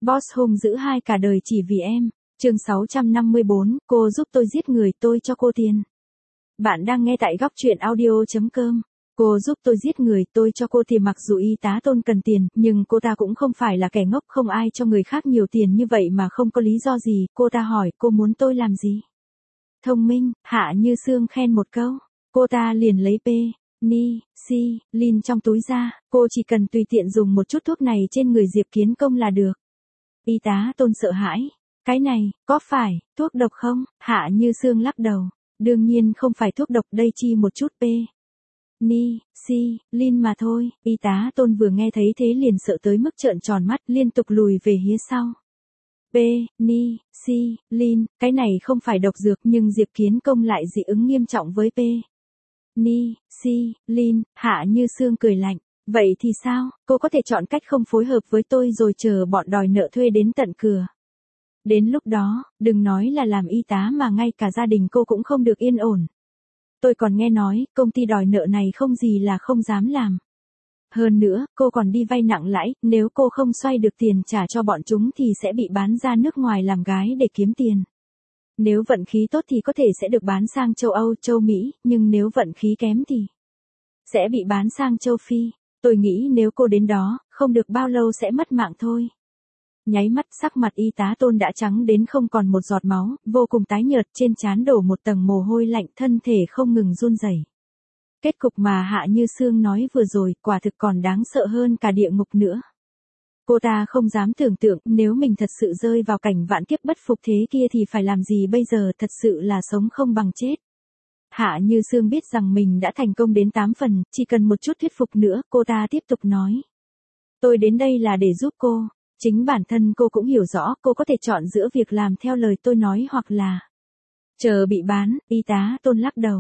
Boss hung dữ hai cả đời chỉ vì em. Chương 654, cô giúp tôi giết người, tôi cho cô tiền. Bạn đang nghe tại góc truyện audio.com. Cô giúp tôi giết người, tôi cho cô tiền. Mặc dù y tá Tôn cần tiền, nhưng cô ta cũng không phải là kẻ ngốc, không ai cho người khác nhiều tiền như vậy mà không có lý do gì. Cô ta hỏi, cô muốn tôi làm gì? Thông minh, Hạ Như Sương khen một câu. Cô ta liền lấy penicillin trong túi ra, cô chỉ cần tùy tiện dùng một chút thuốc này trên người Diệp Kiến Công là được. Y tá Tôn sợ hãi. Cái này, có phải thuốc độc không? Hạ Như Sương lắc đầu. Đương nhiên không phải thuốc độc, đây chỉ một chút penicillin mà thôi. Y tá Tôn vừa nghe thấy thế liền sợ tới mức trợn tròn mắt, liên tục lùi về phía sau. Penicillin, cái này không phải độc dược, nhưng Diệp Kiến Công lại dị ứng nghiêm trọng với penicillin. Hạ Như Sương cười lạnh. Vậy thì sao, cô có thể chọn cách không phối hợp với tôi rồi chờ bọn đòi nợ thuê đến tận cửa. Đến lúc đó, đừng nói là làm y tá mà ngay cả gia đình cô cũng không được yên ổn. Tôi còn nghe nói, công ty đòi nợ này không gì là không dám làm. Hơn nữa, cô còn đi vay nặng lãi, nếu cô không xoay được tiền trả cho bọn chúng thì sẽ bị bán ra nước ngoài làm gái để kiếm tiền. Nếu vận khí tốt thì có thể sẽ được bán sang châu Âu, châu Mỹ, nhưng nếu vận khí kém thì sẽ bị bán sang châu Phi. Tôi nghĩ nếu cô đến đó, không được bao lâu sẽ mất mạng thôi. Nháy mắt sắc mặt y tá Tôn đã trắng đến không còn một giọt máu, vô cùng tái nhợt, trên trán đổ một tầng mồ hôi lạnh, thân thể không ngừng run rẩy. Kết cục mà Hạ Như Sương nói vừa rồi, quả thực còn đáng sợ hơn cả địa ngục nữa. Cô ta không dám tưởng tượng, nếu mình thật sự rơi vào cảnh vạn kiếp bất phục thế kia thì phải làm gì bây giờ, thật sự là sống không bằng chết. Hạ Như Sương biết rằng mình đã thành công đến 8 phần, chỉ cần một chút thuyết phục nữa, cô ta tiếp tục nói. Tôi đến đây là để giúp cô. Chính bản thân cô cũng hiểu rõ, cô có thể chọn giữa việc làm theo lời tôi nói hoặc là chờ bị bán. Y tá Tôn lắc đầu.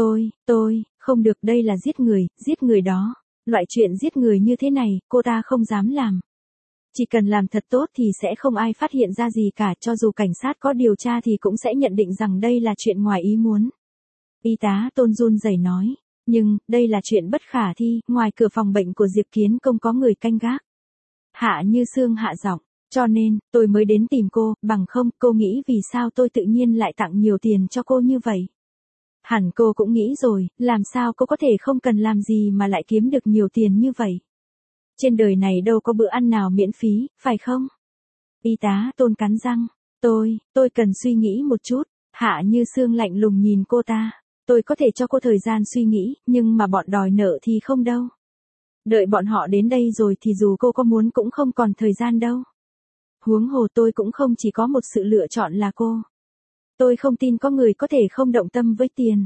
Tôi, không được, đây là giết người đó. Loại chuyện giết người như thế này, cô ta không dám làm. Chỉ cần làm thật tốt thì sẽ không ai phát hiện ra gì cả, cho dù cảnh sát có điều tra thì cũng sẽ nhận định rằng đây là chuyện ngoài ý muốn. Y tá Tôn run rẩy nói, nhưng, đây là chuyện bất khả thi, ngoài cửa phòng bệnh của Diệp Kiến Công có người canh gác. Hạ Như Sương hạ giọng, cho nên, tôi mới đến tìm cô, bằng không, cô nghĩ vì sao tôi tự nhiên lại tặng nhiều tiền cho cô như vậy? Hẳn cô cũng nghĩ rồi, làm sao cô có thể không cần làm gì mà lại kiếm được nhiều tiền như vậy? Trên đời này đâu có bữa ăn nào miễn phí, phải không? Y tá Tôn cắn răng, tôi cần suy nghĩ một chút. Hạ Như Sương lạnh lùng nhìn cô ta, tôi có thể cho cô thời gian suy nghĩ, nhưng mà bọn đòi nợ thì không đâu. Đợi bọn họ đến đây rồi thì dù cô có muốn cũng không còn thời gian đâu. Huống hồ tôi cũng không chỉ có một sự lựa chọn là cô. Tôi không tin có người có thể không động tâm với tiền.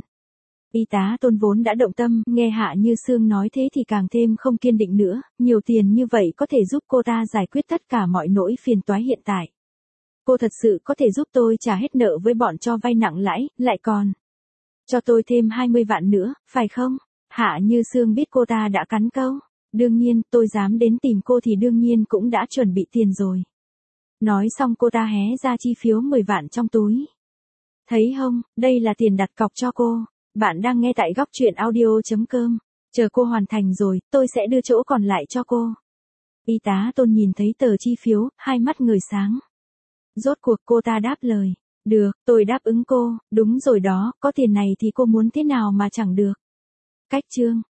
Y tá Tôn vốn đã động tâm, nghe Hạ Như Sương nói thế thì càng thêm không kiên định nữa, nhiều tiền như vậy có thể giúp cô ta giải quyết tất cả mọi nỗi phiền toái hiện tại. Cô thật sự có thể giúp tôi trả hết nợ với bọn cho vay nặng lãi, lại còn cho tôi thêm 20 vạn nữa, phải không? Hạ Như Sương biết cô ta đã cắn câu. Đương nhiên, tôi dám đến tìm cô thì đương nhiên cũng đã chuẩn bị tiền rồi. Nói xong cô ta hé ra chi phiếu 10 vạn trong túi. Thấy không, đây là tiền đặt cọc cho cô. Bạn đang nghe tại góc truyện audio.com. Chờ cô hoàn thành rồi, tôi sẽ đưa chỗ còn lại cho cô. Y tá Tôn nhìn thấy tờ chi phiếu, hai mắt ngời sáng. Rốt cuộc cô ta đáp lời. Được, tôi đáp ứng cô, đúng rồi đó, có tiền này thì cô muốn thế nào mà chẳng được. Cách chương